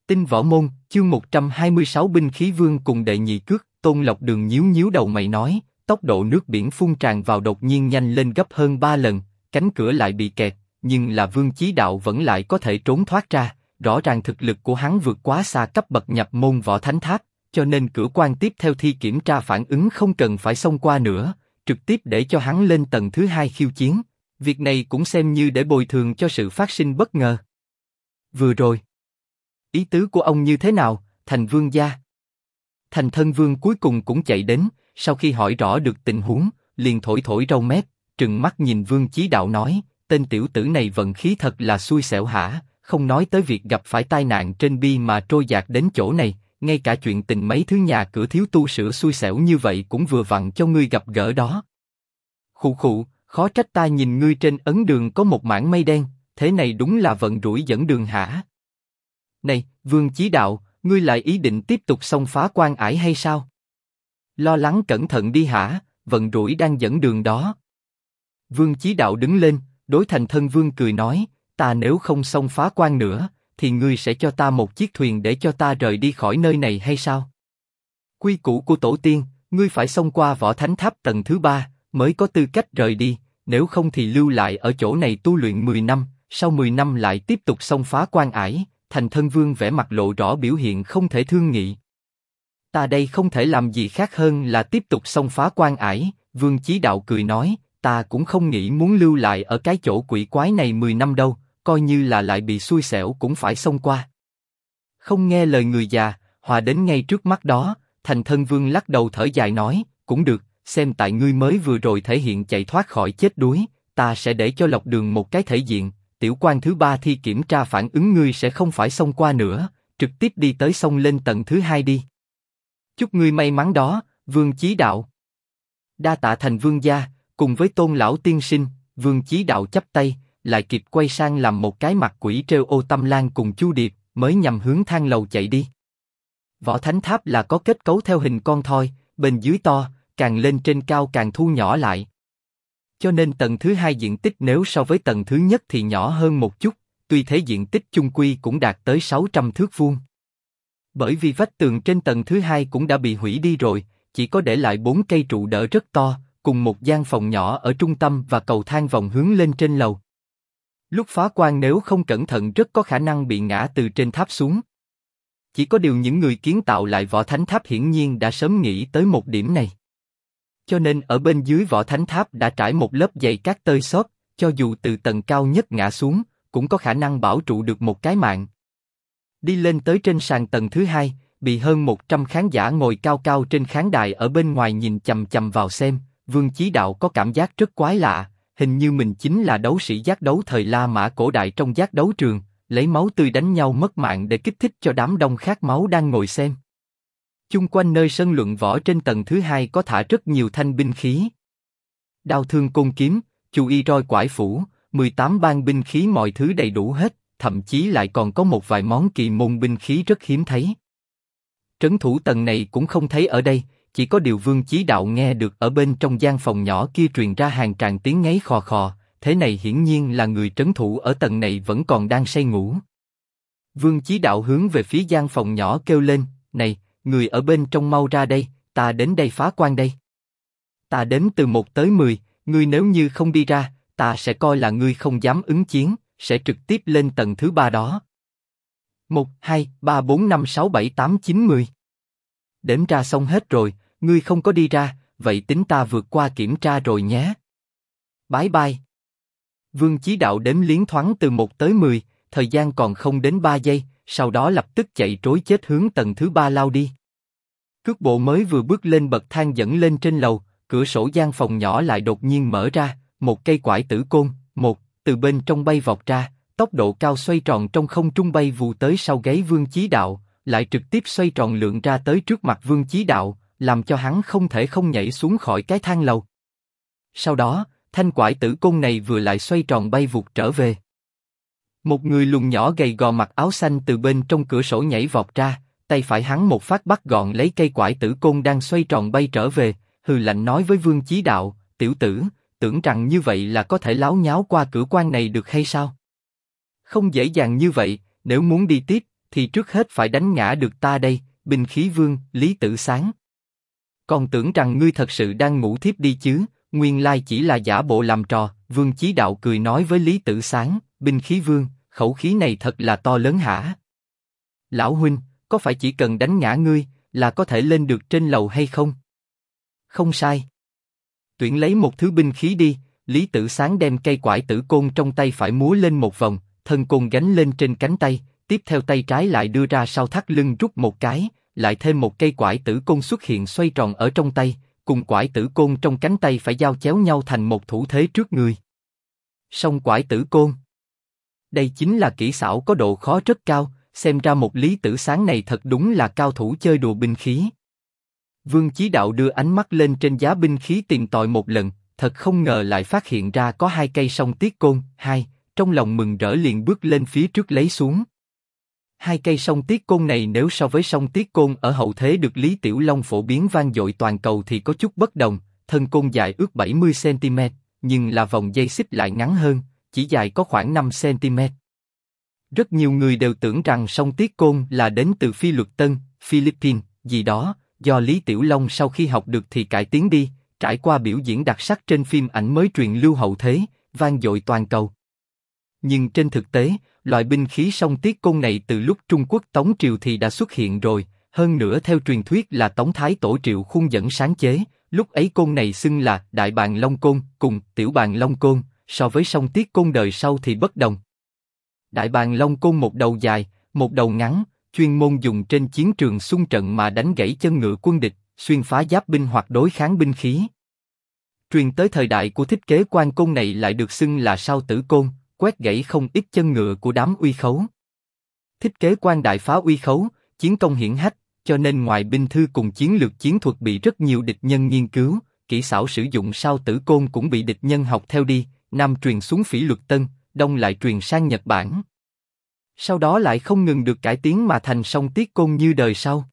Tinh Võ Môn, chương 126 binh khí vương cùng đệ nhị cước. Tôn Lộc Đường nhíu nhíu đầu mày nói, tốc độ nước biển phun tràn vào đột nhiên nhanh lên gấp hơn 3 lần, cánh cửa lại bị kẹt, nhưng là Vương Chí Đạo vẫn lại có thể trốn thoát ra, rõ ràng thực lực của hắn vượt quá xa cấp bậc nhập môn võ thánh tháp, cho nên cửa quan tiếp theo thi kiểm tra phản ứng không cần phải xông qua nữa, trực tiếp để cho hắn lên tầng thứ 2 khiêu chiến. Việc này cũng xem như để bồi thường cho sự phát sinh bất ngờ. Vừa rồi, ý tứ của ông như thế nào, Thành Vương gia? Thành Thân Vương cuối cùng cũng chạy đến, sau khi hỏi rõ được tình huống, liền thổi thổi râu mép, trừng mắt nhìn Vương Chí Đạo nói, tên tiểu tử này vận khí thật là xui xẻo hả, không nói tới việc gặp phải tai nạn trên bi mà trôi dạt đến chỗ này, ngay cả chuyện tình mấy thứ nhà cửa thiếu tu sửa xui xẻo như vậy cũng vừa vặn cho ngươi gặp gỡ đó. Khụ khụ, khó trách ta nhìn ngươi trên ấn đường có một mảng mây đen, thế này đúng là vận rủi dẫn đường hả? Này, Vương Chí Đạo, ngươi lại ý định tiếp tục xông phá quan ải hay sao? Lo lắng cẩn thận đi hả, vận rủi đang dẫn đường đó. Vương Chí Đạo đứng lên, đối Thành Thân Vương cười nói, ta nếu không xông phá quan nữa, thì ngươi sẽ cho ta một chiếc thuyền để cho ta rời đi khỏi nơi này hay sao? Quy củ của tổ tiên, ngươi phải xông qua võ thánh tháp tầng thứ 3 mới có tư cách rời đi, nếu không thì lưu lại ở chỗ này tu luyện 10 năm, sau 10 năm lại tiếp tục xông phá quan ải. Thành Thân Vương vẻ mặt lộ rõ biểu hiện không thể thương nghị. Ta đây không thể làm gì khác hơn là tiếp tục xông phá quan ải. Vương Chí Đạo cười nói, ta cũng không nghĩ muốn lưu lại ở cái chỗ quỷ quái này 10 năm đâu, coi như là lại bị xui xẻo cũng phải xông qua. Không nghe lời người già, hòa đến ngay trước mắt đó, Thành Thân Vương lắc đầu thở dài nói, cũng được, xem tại ngươi mới vừa rồi thể hiện chạy thoát khỏi chết đuối, ta sẽ để cho Lộc Đường một cái thể diện. Tiểu quan thứ 3 thi kiểm tra phản ứng ngươi sẽ không phải xông qua nữa, trực tiếp đi tới xông lên tầng thứ 2 đi. Chúc ngươi may mắn đó, Vương Chí Đạo. Đa tạ Thành Vương gia, cùng với Tôn lão tiên sinh. Vương Chí Đạo chắp tay, lại kịp quay sang làm một cái mặt quỷ trêu Ô Tâm Lan cùng Chu Điệp, mới nhằm hướng thang lầu chạy đi. Võ Thánh Tháp là có kết cấu theo hình con thoi, bên dưới to, càng lên trên cao càng thu nhỏ lại. Cho nên tầng thứ 2 diện tích nếu so với tầng thứ nhất thì nhỏ hơn một chút, tuy thế diện tích chung quy cũng đạt tới 600 thước vuông. Bởi vì vách tường trên tầng thứ 2 cũng đã bị hủy đi rồi, chỉ có để lại 4 cây trụ đỡ rất to, cùng một gian phòng nhỏ ở trung tâm và cầu thang vòng hướng lên trên lầu. Lúc phá quan nếu không cẩn thận rất có khả năng bị ngã từ trên tháp xuống. Chỉ có điều những người kiến tạo lại Võ Thánh Tháp hiển nhiên đã sớm nghĩ tới một điểm này. Cho nên ở bên dưới Võ Thánh Tháp đã trải một lớp dày cát tơi xốp, cho dù từ tầng cao nhất ngã xuống, cũng có khả năng bảo trụ được một cái mạng. Đi lên tới trên sàn tầng thứ 2, bị hơn 100 khán giả ngồi cao cao trên khán đài ở bên ngoài nhìn chằm chằm vào xem, Vương Chí Đạo có cảm giác rất quái lạ, hình như mình chính là đấu sĩ giác đấu thời La Mã cổ đại trong giác đấu trường, lấy máu tươi đánh nhau mất mạng để kích thích cho đám đông khát máu đang ngồi xem. Chung quanh nơi sân luận võ trên tầng thứ 2 có thả rất nhiều thanh binh khí. Đao thương côn kiếm, chu y roi quải phủ, 18 ban binh khí mọi thứ đầy đủ hết, thậm chí lại còn có một vài món kỳ môn binh khí rất hiếm thấy. Trấn thủ tầng này cũng không thấy ở đây, chỉ có điều Vương Chí Đạo nghe được ở bên trong gian phòng nhỏ kia truyền ra hàng tràng tiếng ngáy khò khò, thế này hiển nhiên là người trấn thủ ở tầng này vẫn còn đang say ngủ. Vương Chí Đạo hướng về phía gian phòng nhỏ kêu lên, này, người ở bên trong mau ra đây, ta đến đây phá quan đây. Ta đếm từ 1 tới 10, ngươi nếu như không đi ra, ta sẽ coi là ngươi không dám ứng chiến, sẽ trực tiếp lên tầng thứ 3 đó. 1, 2, 3, 4, 5, 6, 7, 8, 9, 10. Đếm ra xong hết rồi, ngươi không có đi ra, vậy tính ta vượt qua kiểm tra rồi nhé. Bye bye. Vương Chí Đạo đếm liến thoáng từ 1 tới 10, thời gian còn không đến 3 giây, sau đó lập tức chạy trối chết hướng tầng thứ 3 lao đi. Cước bộ mới vừa bước lên bậc thang dẫn lên trên lầu, cửa sổ gian phòng nhỏ lại đột nhiên mở ra, một cây quải tử côn, từ bên trong bay vọt ra, tốc độ cao xoay tròn trong không trung bay vù tới sau gáy Vương Chí Đạo, lại trực tiếp xoay tròn lượn ra tới trước mặt Vương Chí Đạo, làm cho hắn không thể không nhảy xuống khỏi cái thang lầu. Sau đó, thanh quải tử côn này vừa lại xoay tròn bay vụt trở về. Một người lùn nhỏ gầy gò mặc áo xanh từ bên trong cửa sổ nhảy vọt ra, tay phải hắn một phát bắt gọn lấy cây quải tử côn đang xoay tròn bay trở về, hừ lạnh nói với Vương Chí Đạo, tiểu tử, tưởng rằng như vậy là có thể láo nháo qua cửa quan này được hay sao? Không dễ dàng như vậy, nếu muốn đi tiếp, thì trước hết phải đánh ngã được ta đây, binh khí vương, Lý Tử Sáng. Còn tưởng rằng ngươi thật sự đang ngủ thiếp đi chứ, nguyên lai chỉ là giả bộ làm trò. Vương Chí Đạo cười nói với Lý Tử Sáng, binh khí vương, khẩu khí này thật là to lớn hả? Lão huynh, có phải chỉ cần đánh ngã ngươi là có thể lên được trên lầu hay không? Không sai. Tuyển lấy một thứ binh khí đi. Lý Tử Sáng đem cây quải tử côn trong tay phải múa lên một vòng, thân côn gánh lên trên cánh tay, tiếp theo tay trái lại đưa ra sau thắt lưng rút một cái, lại thêm một cây quải tử côn xuất hiện xoay tròn ở trong tay, cùng quải tử côn trong cánh tay phải giao chéo nhau thành một thủ thế trước người. Song quải tử côn. Đây chính là kỹ xảo có độ khó rất cao, xem ra một Lý Tử Sáng này thật đúng là cao thủ chơi đùa binh khí. Vương Chí Đạo đưa ánh mắt lên trên giá binh khí tìm tòi một lần, thật không ngờ lại phát hiện ra có 2 cây song tiết côn, trong lòng mừng rỡ liền bước lên phía trước lấy xuống. 2 cây song tiết côn này nếu so với song tiết côn ở hậu thế được Lý Tiểu Long phổ biến vang dội toàn cầu thì có chút bất đồng, thân côn dài ước 70 cm, nhưng là vòng dây xích lại ngắn hơn, chỉ dài có khoảng 5 cm. Rất nhiều người đều tưởng rằng song tiết côn là đến từ Phi Luật Tân, Philippines, gì đó, do Lý Tiểu Long sau khi học được thì cải tiến đi, trải qua biểu diễn đặc sắc trên phim ảnh mới truyền lưu hậu thế, vang dội toàn cầu. Nhưng trên thực tế, loại binh khí song tiết côn này từ lúc Trung Quốc Tống Triều thì đã xuất hiện rồi, hơn nữa theo truyền thuyết là Tống Thái Tổ Triệu Khuôn dẫn sáng chế, lúc ấy côn này xưng là Đại Bàng Long Côn cùng Tiểu Bàng Long Côn, so với song tiết côn đời sau thì bất đồng. Đại Bàng Long Côn một đầu dài, một đầu ngắn, chuyên môn dùng trên chiến trường xung trận mà đánh gãy chân ngựa quân địch, xuyên phá giáp binh hoặc đối kháng binh khí. Truyền tới thời đại của thiết kế quan côn này lại được xưng là sao tử côn, quét gãy không ít chân ngựa của đám uy khấu. Thiết kế quan đại phá uy khấu, chiến công hiển hách, cho nên ngoài binh thư cùng chiến lược chiến thuật bị rất nhiều địch nhân nghiên cứu, kỹ xảo sử dụng sao tử côn cũng bị địch nhân học theo đi, Nam truyền xuống Phỉ Luật Tân, Đông lại truyền sang Nhật Bản. Sau đó lại không ngừng được cải tiến mà thành song tiết côn như đời sau.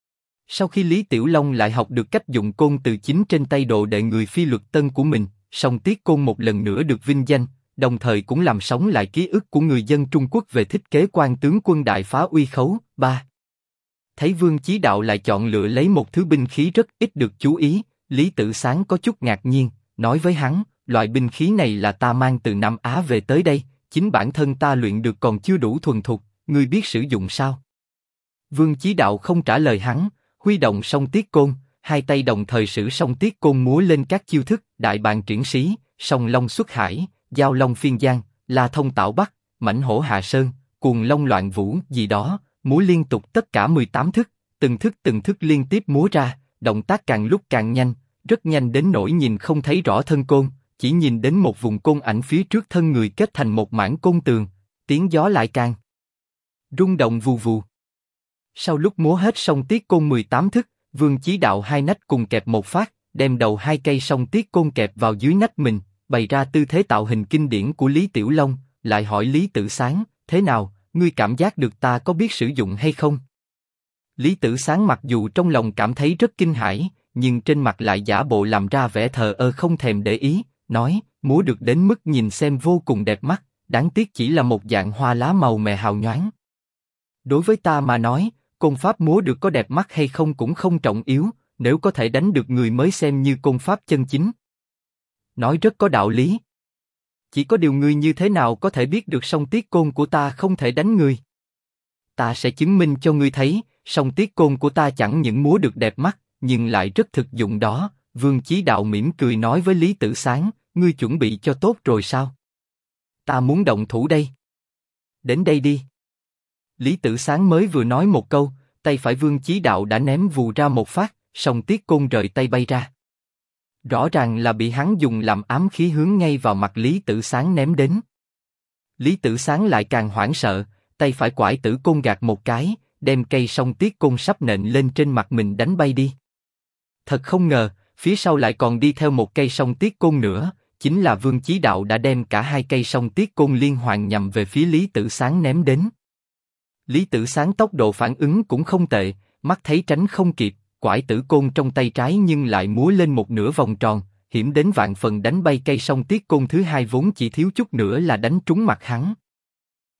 Sau khi Lý Tiểu Long lại học được cách dụng côn từ chính trên tay đồ đệ người Phi Luật Tân của mình, song tiết côn một lần nữa được vinh danh, đồng thời cũng làm sống lại ký ức của người dân Trung Quốc về thiết kế quan tướng quân đại phá uy khấu. 3. Thấy Vương Chí Đạo lại chọn lựa lấy một thứ binh khí rất ít được chú ý, Lý Tử Sáng có chút ngạc nhiên, nói với hắn, loại binh khí này là ta mang từ Nam Á về tới đây, chính bản thân ta luyện được còn chưa đủ thuần thục, ngươi biết sử dụng sao? Vương Chí Đạo không trả lời hắn, huy động song tiết côn, 2 tay đồng thời sử song tiết côn múa lên các chiêu thức, đại bàng triển sĩ, song long xuất hải, giao long phiên giang, la thông tạo bắc, mãnh hổ hạ sơn, cuồng long loạn vũ gì đó, múa liên tục tất cả 18 thức, từng thức liên tiếp múa ra, động tác càng lúc càng nhanh, rất nhanh đến nỗi nhìn không thấy rõ thân côn, chỉ nhìn đến một vùng côn ảnh phía trước thân người kết thành một mảng côn tường, tiếng gió lại càng rung động vù vù. Sau lúc múa hết song tiết côn 18 thức, Vương Chí Đạo 2 nách cùng kẹp một phát, đem đầu 2 cây song tiết côn kẹp vào dưới nách mình, bày ra tư thế tạo hình kinh điển của Lý Tiểu Long, lại hỏi Lý Tử Sáng, thế nào, ngươi cảm giác được ta có biết sử dụng hay không? Lý Tử Sáng mặc dù trong lòng cảm thấy rất kinh hãi, nhưng trên mặt lại giả bộ làm ra vẻ thờ ơ không thèm để ý, nói, múa được đến mức nhìn xem vô cùng đẹp mắt, đáng tiếc chỉ là một dạng hoa lá màu mè hào nhoáng. Đối với ta mà nói, côn pháp múa được có đẹp mắt hay không cũng không trọng yếu, nếu có thể đánh được người mới xem như côn pháp chân chính. Nói rất có đạo lý. Chỉ có điều ngươi như thế nào có thể biết được song tiết côn của ta không thể đánh người? Ta sẽ chứng minh cho ngươi thấy, song tiết côn của ta chẳng những múa được đẹp mắt, nhưng lại rất thực dụng đó. Vương Chí Đạo mỉm cười nói với Lý Tử Sáng, ngươi chuẩn bị cho tốt rồi sao? Ta muốn động thủ đây. Đến đây đi. Lý Tử Sáng mới vừa nói một câu, tay phải Vương Chí Đạo đã ném vù ra một phát, song tiết côn rời tay bay ra. Rõ ràng là bị hắn dùng làm ám khí hướng ngay vào mặt Lý Tử Sáng ném đến. Lý Tử Sáng lại càng hoảng sợ, tay phải quải tử côn gạt một cái, đem cây song tiết côn sắp nện lên trên mặt mình đánh bay đi. Thật không ngờ, phía sau lại còn đi theo một cây song tiết côn nữa, chính là Vương Chí Đạo đã đem cả 2 cây song tiết côn liên hoàn nhằm về phía Lý Tử Sáng ném đến. Lý Tử Sáng tốc độ phản ứng cũng không tệ, mắt thấy tránh không kịp, quải tử côn trong tay trái nhưng lại múa lên một nửa vòng tròn, hiểm đến vạn phần đánh bay cây song tiết côn thứ 2 vốn chỉ thiếu chút nữa là đánh trúng mặt hắn.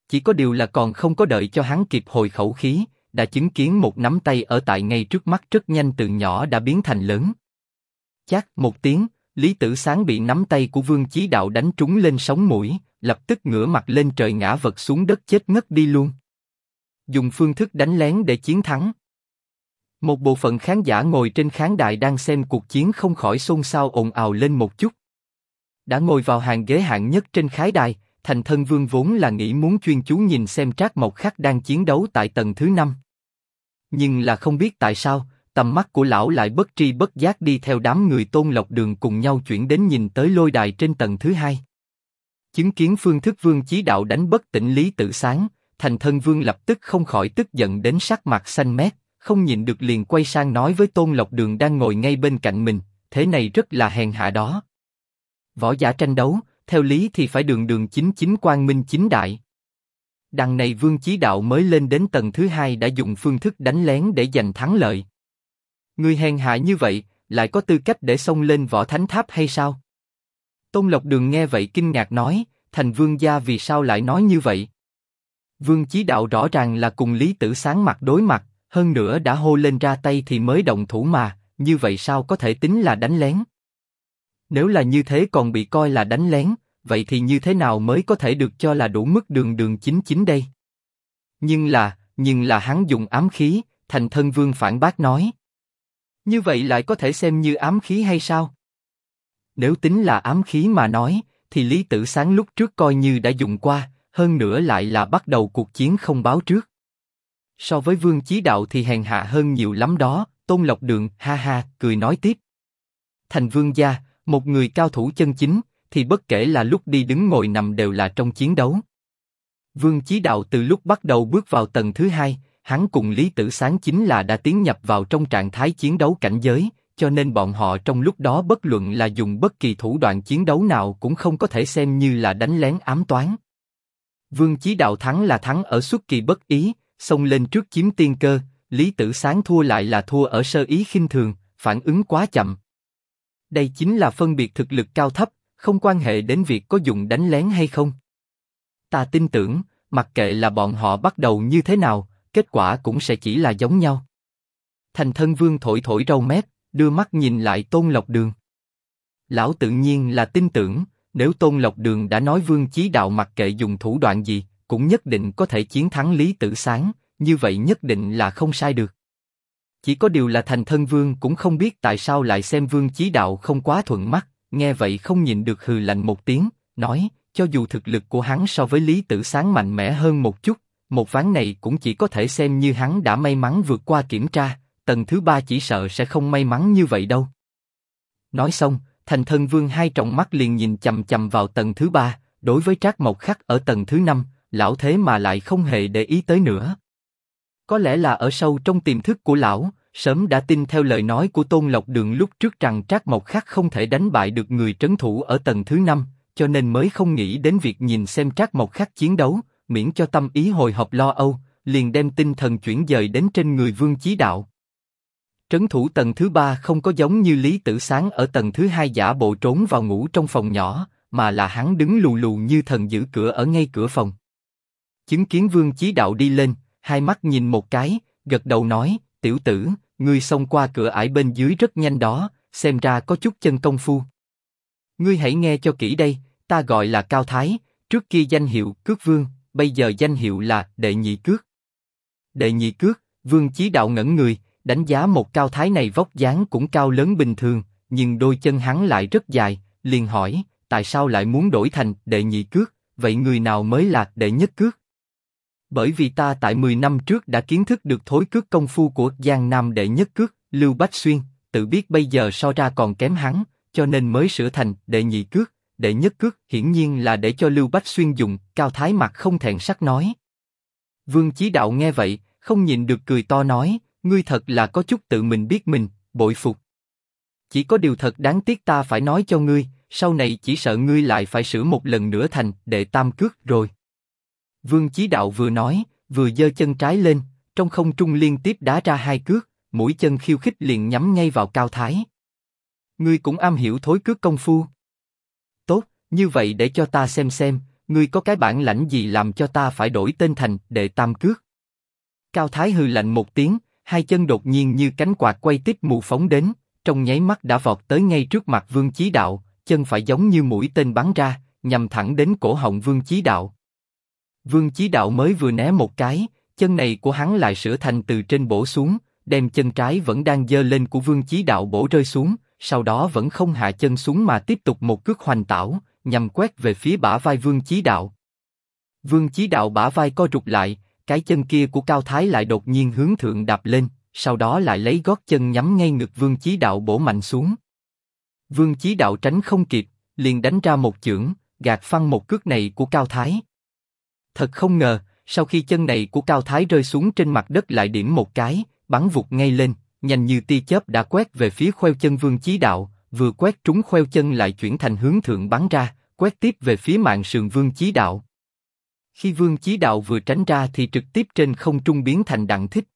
Chỉ có điều là còn không có đợi cho hắn kịp hồi khẩu khí, đã chứng kiến một nắm tay ở tại ngay trước mắt rất nhanh từ nhỏ đã biến thành lớn. Chát một tiếng, Lý Tử Sáng bị nắm tay của Vương Chí Đạo đánh trúng lên sống mũi, lập tức ngửa mặt lên trời ngã vật xuống đất chết ngất đi luôn. Dùng phương thức đánh lén để chiến thắng. Một bộ phận khán giả ngồi trên khán đài đang xem cuộc chiến không khỏi xôn xao ồn ào lên một chút. Đã ngồi vào hàng ghế hạng nhất trên khái đài, Thành Thân Vương vốn là nghĩ muốn chuyên chú nhìn xem Trác Mộc Khắc đang chiến đấu tại tầng thứ 5. Nhưng là không biết tại sao, tầm mắt của lão lại bất tri bất giác đi theo đám người Tôn Lộc Đường cùng nhau chuyển đến nhìn tới lôi đài trên tầng thứ 2. Chứng kiến phương thức Vương Chí Đạo đánh bất tỉnh Lý Tự Sáng, Thành Thân Vương lập tức không khỏi tức giận đến sắc mặt xanh mét, không nhịn được liền quay sang nói với Tôn Lộc Đường đang ngồi ngay bên cạnh mình, thế này rất là hèn hạ đó. Võ giả tranh đấu, theo lý thì phải đường đường chính chính quang minh chính đại. Đằng này Vương Chí Đạo mới lên đến tầng thứ 2 đã dùng phương thức đánh lén để giành thắng lợi. Người hèn hạ như vậy, lại có tư cách để xông lên Võ Thánh Tháp hay sao? Tôn Lộc Đường nghe vậy kinh ngạc nói, Thành Vương gia vì sao lại nói như vậy? Vương Chí Đạo rõ ràng là cùng Lý Tử Sáng mặt đối mặt, hơn nữa đã hô lên ra tay thì mới động thủ mà, như vậy sao có thể tính là đánh lén? Nếu là như thế còn bị coi là đánh lén, vậy thì như thế nào mới có thể được cho là đủ mức đường đường chính chính đây? Nhưng là hắn dùng ám khí, Thành Thân Vương phản bác nói. Như vậy lại có thể xem như ám khí hay sao? Nếu tính là ám khí mà nói, thì Lý Tử Sáng lúc trước coi như đã dùng qua, hơn nữa lại là bắt đầu cuộc chiến không báo trước. So với Vương Chí Đạo thì hèn hạ hơn nhiều lắm đó, Tôn Lộc Đường ha ha cười nói tiếp. Thành Vương gia, một người cao thủ chân chính, thì bất kể là lúc đi đứng ngồi nằm đều là trong chiến đấu. Vương Chí Đạo từ lúc bắt đầu bước vào tầng thứ 2, hắn cùng Lý Tử Sáng chính là đã tiến nhập vào trong trạng thái chiến đấu cảnh giới, cho nên bọn họ trong lúc đó bất luận là dùng bất kỳ thủ đoạn chiến đấu nào cũng không có thể xem như là đánh lén ám toán. Vương Chí Đạo thắng là thắng ở xuất kỳ bất ý, xông lên trước chiếm tiên cơ, Lý Tử Sáng thua lại là thua ở sơ ý khinh thường, phản ứng quá chậm. Đây chính là phân biệt thực lực cao thấp, không quan hệ đến việc có dùng đánh lén hay không. Ta tin tưởng, mặc kệ là bọn họ bắt đầu như thế nào, kết quả cũng sẽ chỉ là giống nhau. Thành Thân Vương thổi thổi râu mép, đưa mắt nhìn lại Tôn Lộc Đường. Lão tự nhiên là tin tưởng, nếu Tôn Lộc Đường đã nói Vương Chí Đạo mặc kệ dùng thủ đoạn gì, cũng nhất định có thể chiến thắng Lý Tử Sáng, như vậy nhất định là không sai được. Chỉ có điều là Thành Thân Vương cũng không biết tại sao lại xem Vương Chí Đạo không quá thuận mắt, nghe vậy không nhịn được hừ lạnh một tiếng, nói, cho dù thực lực của hắn so với Lý Tử Sáng mạnh mẽ hơn một chút, một ván này cũng chỉ có thể xem như hắn đã may mắn vượt qua kiểm tra, tầng thứ 3 chỉ sợ sẽ không may mắn như vậy đâu. Nói xong, Thành Thân Vương hai tròng mắt liền nhìn chằm chằm vào tầng thứ 3, đối với Trác Mộc Khắc ở tầng thứ 5, lão thế mà lại không hề để ý tới nữa. Có lẽ là ở sâu trong tiềm thức của lão, sớm đã tin theo lời nói của Tôn Lộc Đường lúc trước rằng Trác Mộc Khắc không thể đánh bại được người trấn thủ ở tầng thứ 5, cho nên mới không nghĩ đến việc nhìn xem Trác Mộc Khắc chiến đấu, miễn cho tâm ý hồi hộp lo âu, liền đem tinh thần chuyển dời đến trên người Vương Chí Đạo. Trấn thủ tầng thứ 3 không có giống như Lý Tử Sáng ở tầng thứ 2 giả bộ trốn vào ngủ trong phòng nhỏ, mà là hắn đứng lù lù như thần giữ cửa ở ngay cửa phòng. Chứng kiến Vương Chí Đạo đi lên, hai mắt nhìn một cái, gật đầu nói, tiểu tử, ngươi xông qua cửa ải bên dưới rất nhanh đó, xem ra có chút chân công phu. Ngươi hãy nghe cho kỹ đây, ta gọi là Cao Thái, trước kia danh hiệu Cước Vương, bây giờ danh hiệu là Đệ Nhị Cước. Đệ Nhị Cước, Vương Chí Đạo ngẩn người, đánh giá một Cao Thái này vóc dáng cũng cao lớn bình thường, nhưng đôi chân hắn lại rất dài, liền hỏi, tại sao lại muốn đổi thành Đệ Nhị Cước, vậy người nào mới là Đệ Nhất Cước? Bởi vì ta tại 10 năm trước đã kiến thức được thối cước công phu của Giang Nam Đệ Nhất Cước, Lưu Bách Xuyên, tự biết bây giờ so ra còn kém hắn, cho nên mới sửa thành Đệ Nhị Cước, Đệ Nhất Cước, hiển nhiên là để cho Lưu Bách Xuyên dùng. Cao Thái mặt không thẹn sắc nói. Vương Chí Đạo nghe vậy, không nhịn được cười to nói, ngươi thật là có chút tự mình biết mình, bội phục. Chỉ có điều thật đáng tiếc ta phải nói cho ngươi, sau này chỉ sợ ngươi lại phải sửa một lần nữa thành Đệ Tam Cước rồi. Vương Chí Đạo vừa nói, vừa giơ chân trái lên, trong không trung liên tiếp đá ra hai cước, mũi chân khiêu khích liền nhắm ngay vào Cao Thái. Ngươi cũng am hiểu thối cước công phu. Tốt, như vậy để cho ta xem, ngươi có cái bản lãnh gì làm cho ta phải đổi tên thành Đệ Tam Cước? Cao Thái hừ lạnh một tiếng, hai chân đột nhiên như cánh quạt quay tít mù phóng đến, trong nháy mắt đã vọt tới ngay trước mặt Vương Chí Đạo, chân phải giống như mũi tên bắn ra, nhằm thẳng đến cổ họng Vương Chí Đạo. Vương Chí Đạo mới vừa né một cái, chân này của hắn lại sửa thành từ trên bổ xuống, đem chân trái vẫn đang giơ lên của Vương Chí Đạo bổ rơi xuống, sau đó vẫn không hạ chân xuống mà tiếp tục một cước hoành tảo, nhằm quét về phía bả vai Vương Chí Đạo. Vương Chí Đạo bả vai co rụt lại, cái chân kia của Cao Thái lại đột nhiên hướng thượng đạp lên, sau đó lại lấy gót chân nhắm ngay ngực Vương Chí Đạo bổ mạnh xuống. Vương Chí Đạo tránh không kịp, liền đánh ra một chưởng, gạt phăng một cước này của Cao Thái. Thật không ngờ, sau khi chân này của Cao Thái rơi xuống trên mặt đất lại điểm một cái, bắn vụt ngay lên, nhanh như tia chớp đã quét về phía khoeo chân Vương Chí Đạo, vừa quét trúng khoeo chân lại chuyển thành hướng thượng bắn ra, quét tiếp về phía mạn sườn Vương Chí Đạo. Khi Vương Chí Đạo vừa tránh ra thì trực tiếp trên không trung biến thành đặng thích.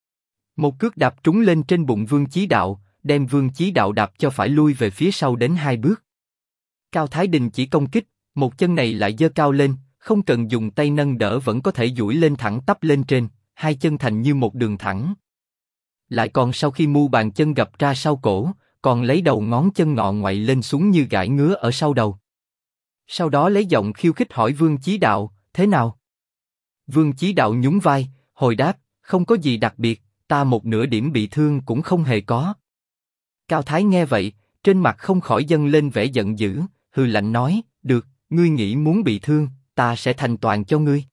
Một cước đạp trúng lên trên bụng Vương Chí Đạo, đem Vương Chí Đạo đạp cho phải lui về phía sau đến 2 bước. Cao Thái đình chỉ công kích, một chân này lại giơ cao lên, không cần dùng tay nâng đỡ vẫn có thể duỗi lên thẳng tắp lên trên, hai chân thành như một đường thẳng. Lại còn sau khi mu bàn chân gập ra sau cổ, còn lấy đầu ngón chân ngọ ngoại lên xuống như gãi ngứa ở sau đầu. Sau đó lấy giọng khiêu khích hỏi Vương Chí Đạo, thế nào? Vương Chí Đạo nhún vai, hồi đáp, không có gì đặc biệt, ta một nửa điểm bị thương cũng không hề có. Cao Thái nghe vậy, trên mặt không khỏi dâng lên vẻ giận dữ, hừ lạnh nói, được, ngươi nghĩ muốn bị thương, ta sẽ thành toàn cho ngươi.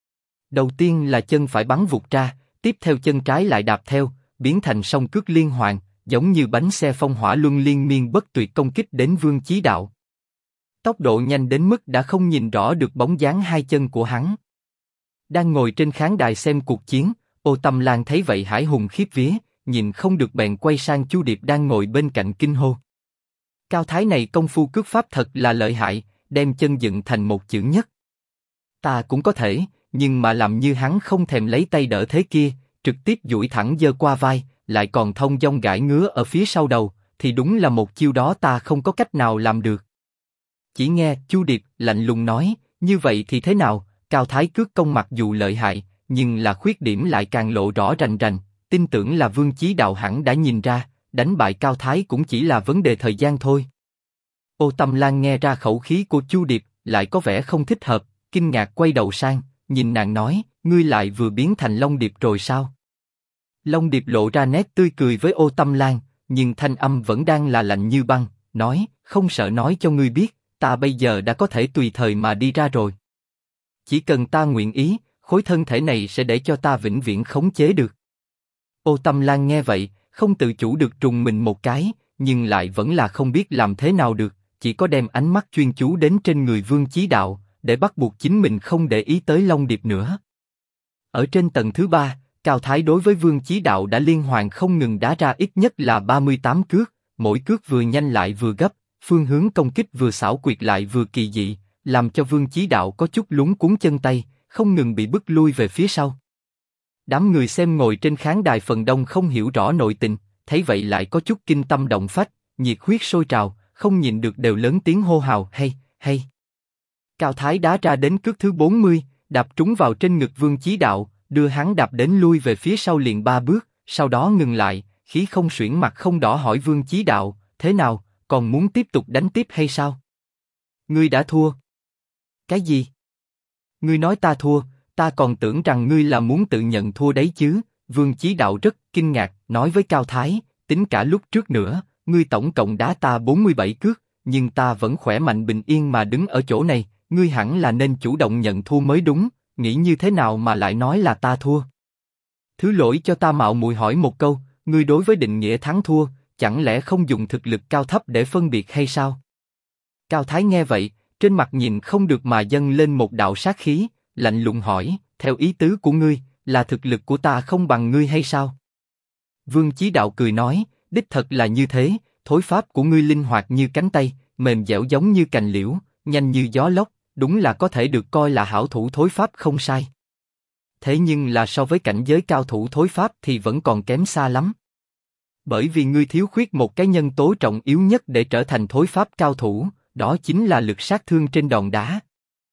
Đầu tiên là chân phải bắn vụt ra, tiếp theo chân trái lại đạp theo, biến thành song cước liên hoàn, giống như bánh xe phong hỏa luân liên miên bất tuyệt công kích đến Vương Chí Đạo. Tốc độ nhanh đến mức đã không nhìn rõ được bóng dáng hai chân của hắn. Đang ngồi trên khán đài xem cuộc chiến, Ô Tâm Lan thấy vậy hãi hùng khiếp vía, nhìn không được bèn quay sang Chu Điệp đang ngồi bên cạnh kinh hô. Cao Thái này công phu cước pháp thật là lợi hại, đem chân dựng thành một chữ nhất. Ta cũng có thể, nhưng mà làm như hắn không thèm lấy tay đỡ thế kia, trực tiếp duỗi thẳng giơ qua vai, lại còn thông dong gãi ngứa ở phía sau đầu, thì đúng là một chiêu đó ta không có cách nào làm được. Chỉ nghe Chu Điệp lạnh lùng nói, như vậy thì thế nào? Cao Thái cước công mặc dù lợi hại, nhưng là khuyết điểm lại càng lộ rõ rành rành. Tin tưởng là Vương Chí Đạo hẳn đã nhìn ra, đánh bại Cao Thái cũng chỉ là vấn đề thời gian thôi. Ô Tâm Lan nghe ra khẩu khí của Chu Điệp, lại có vẻ không thích hợp, kinh ngạc quay đầu sang, nhìn nàng nói, ngươi lại vừa biến thành Long Điệp rồi sao? Long Điệp lộ ra nét tươi cười với Ô Tâm Lan, nhưng thanh âm vẫn đang là lạnh như băng, nói, không sợ nói cho ngươi biết, ta bây giờ đã có thể tùy thời mà đi ra rồi. Chỉ cần ta nguyện ý, khối thân thể này sẽ để cho ta vĩnh viễn khống chế được. Ô Tâm Lan nghe vậy, không tự chủ được trùng mình một cái, nhưng lại vẫn là không biết làm thế nào được, chỉ có đem ánh mắt chuyên chú đến trên người Vương Chí Đạo, để bắt buộc chính mình không để ý tới Long Điệp nữa. Ở trên tầng thứ 3, Cao Thái đối với Vương Chí Đạo đã liên hoàn không ngừng đá ra ít nhất là 38 cước, mỗi cước vừa nhanh lại vừa gấp, phương hướng công kích vừa xảo quyệt lại vừa kỳ dị, làm cho Vương Chí Đạo có chút luống cuống chân tay, không ngừng bị bức lui về phía sau. Đám người xem ngồi trên khán đài phần đông không hiểu rõ nội tình, thấy vậy lại có chút kinh tâm động phách, nhiệt huyết sôi trào, không nhịn được đều lớn tiếng hô hào, hay, hay. Cao Thái đá ra đến cước thứ 40, đạp trúng vào trên ngực Vương Chí Đạo, đưa hắn đạp đến lui về phía sau liền 3 bước, sau đó ngừng lại, khí không suyễn mặt không đỏ hỏi Vương Chí Đạo, thế nào, còn muốn tiếp tục đánh tiếp hay sao? Ngươi đã thua. Cái gì? Ngươi nói ta thua, ta còn tưởng rằng ngươi là muốn tự nhận thua đấy chứ. Vương Chí Đạo rất kinh ngạc, nói với Cao Thái, tính cả lúc trước nữa, ngươi tổng cộng đá ta 47 cước, nhưng ta vẫn khỏe mạnh bình yên mà đứng ở chỗ này, ngươi hẳn là nên chủ động nhận thua mới đúng, nghĩ như thế nào mà lại nói là ta thua? Thứ lỗi cho ta mạo muội hỏi một câu, ngươi đối với định nghĩa thắng thua, chẳng lẽ không dùng thực lực cao thấp để phân biệt hay sao? Cao Thái nghe vậy, trên mặt nhìn không được mà dâng lên một đạo sát khí, lạnh lùng hỏi, theo ý tứ của ngươi, là thực lực của ta không bằng ngươi hay sao? Vương Chí Đạo cười nói, đích thật là như thế, thối pháp của ngươi linh hoạt như cánh tay, mềm dẻo giống như cành liễu, nhanh như gió lốc, đúng là có thể được coi là hảo thủ thối pháp không sai. Thế nhưng là so với cảnh giới cao thủ thối pháp thì vẫn còn kém xa lắm. Bởi vì ngươi thiếu khuyết một cái nhân tố trọng yếu nhất để trở thành thối pháp cao thủ, đó chính là lực sát thương trên đòn đá.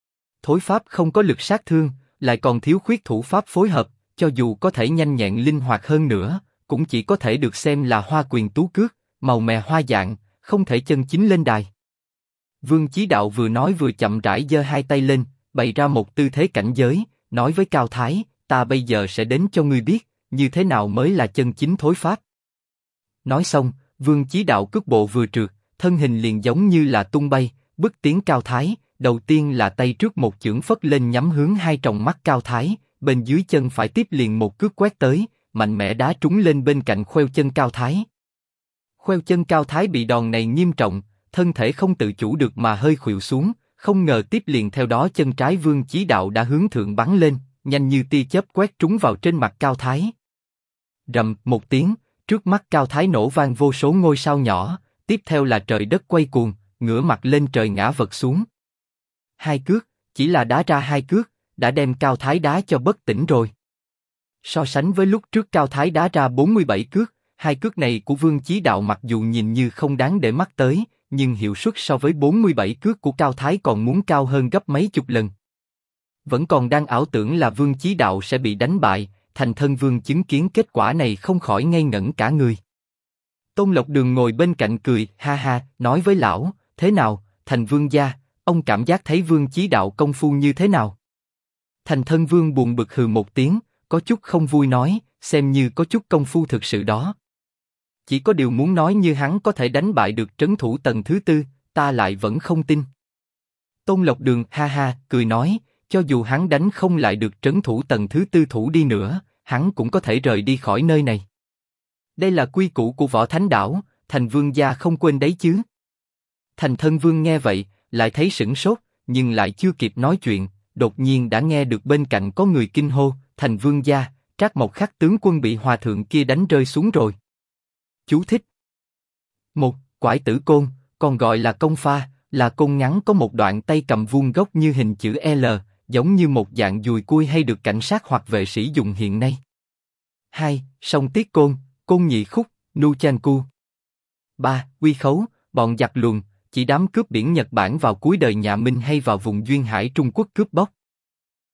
thối pháp không có lực sát thương, lại còn thiếu khuyết thủ pháp phối hợp, cho dù có thể nhanh nhẹn linh hoạt hơn nữa, cũng chỉ có thể được xem là hoa quyền tú cước, màu mè hoa dạng, không thể chân chính lên đài. Vương Chí Đạo vừa nói vừa chậm rãi giơ hai tay lên, bày ra một tư thế cảnh giới, nói với Cao Thái, ta bây giờ sẽ đến cho ngươi biết, như thế nào mới là chân chính thối pháp. Nói xong, Vương Chí Đạo cước bộ vừa trượt, thân hình liền giống như là tung bay, bước tiến Cao Thái, đầu tiên là tay trước một chưởng phất lên nhắm hướng hai tròng mắt Cao Thái, bên dưới chân phải tiếp liền một cước quét tới, mạnh mẽ đá trúng lên bên cạnh khoeo chân Cao Thái. Khoeo chân Cao Thái bị đòn này nghiêm trọng, thân thể không tự chủ được mà hơi khuỵu xuống, không ngờ tiếp liền theo đó chân trái Vương Chí Đạo đã hướng thượng bắn lên, nhanh như tia chớp quét trúng vào trên mặt Cao Thái. Rầm một tiếng, trước mắt Cao Thái nổ vang vô số ngôi sao nhỏ, tiếp theo là trời đất quay cuồng, ngửa mặt lên trời ngã vật xuống. Hai cước, chỉ là đá ra hai cước, đã đem Cao Thái đá cho bất tỉnh rồi. So sánh với lúc trước Cao Thái đá ra 47 cước, hai cước này của Vương Chí Đạo mặc dù nhìn như không đáng để mắt tới, nhưng hiệu suất so với 47 cước của Cao Thái còn muốn cao hơn gấp mấy chục lần. Vẫn còn đang ảo tưởng là Vương Chí Đạo sẽ bị đánh bại, Thành Thân Vương chứng kiến kết quả này không khỏi ngây ngẩn cả người. Tôn Lộc Đường ngồi bên cạnh cười, ha ha, nói với lão, thế nào, Thành Vương gia, ông cảm giác thấy Vương Chí Đạo công phu như thế nào? Thành Thân Vương buồn bực hừ một tiếng, có chút không vui nói, xem như có chút công phu thực sự đó. Chỉ có điều muốn nói như hắn có thể đánh bại được trấn thủ tầng thứ tư, ta lại vẫn không tin. Tôn Lộc Đường ha ha, cười nói, cho dù hắn đánh không lại được trấn thủ tầng thứ tư thủ đi nữa, hắn cũng có thể rời đi khỏi nơi này. Đây là quy củ của Võ Thánh Đảo, Thành Vương gia không quên đấy chứ. Thành Thân Vương nghe vậy, lại thấy sửng sốt, nhưng lại chưa kịp nói chuyện, đột nhiên đã nghe được bên cạnh có người kinh hô, Thành Vương gia, Trác Mộc Khắc tướng quân bị hòa thượng kia đánh rơi xuống rồi. Chú thích: một, quải tử côn, còn gọi là công pha, là côn ngắn có một đoạn tay cầm vuông góc như hình chữ L, giống như một dạng dùi cui hay được cảnh sát hoặc vệ sĩ dùng hiện nay. 2. Song tiết côn, côn nhị khúc, nu chan cu. 3. Uy khấu, bọn giặc luồn, chỉ đám cướp biển Nhật Bản vào cuối đời nhà Minh hay vào vùng duyên hải Trung Quốc cướp bóc.